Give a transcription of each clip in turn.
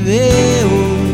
veo.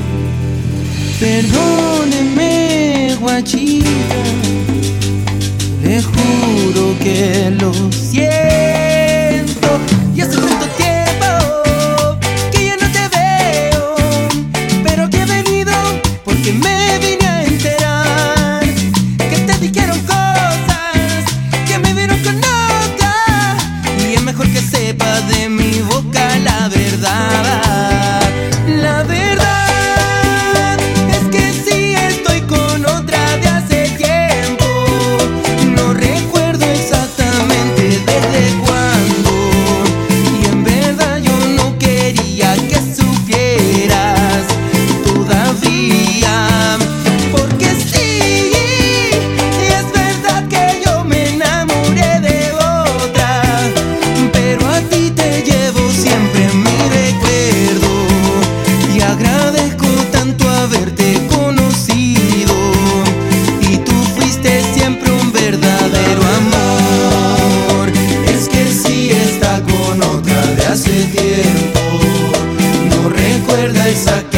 Perdóneme, guachita, le juro que lo siento. Y hace tanto tiempo que ya no te veo, pero que he venido porque me vine a enterar que te dijeron cosas que me vieron con otra, y es mejor que sepa de mi boca la verdad. La verdad es que sí estoy con otra de hace tiempo. No recuerdo exactamente desde cuándo, y en verdad yo no quería que supieras todavía. Porque sí, es verdad que yo me enamoré de otra, pero a ti te llevo siempre en mi recuerdo. Y agradezco tanto haberte conocido, y tú fuiste siempre un verdadero amor. Es que sí está con otra de hace tiempo, no recuerda exactamente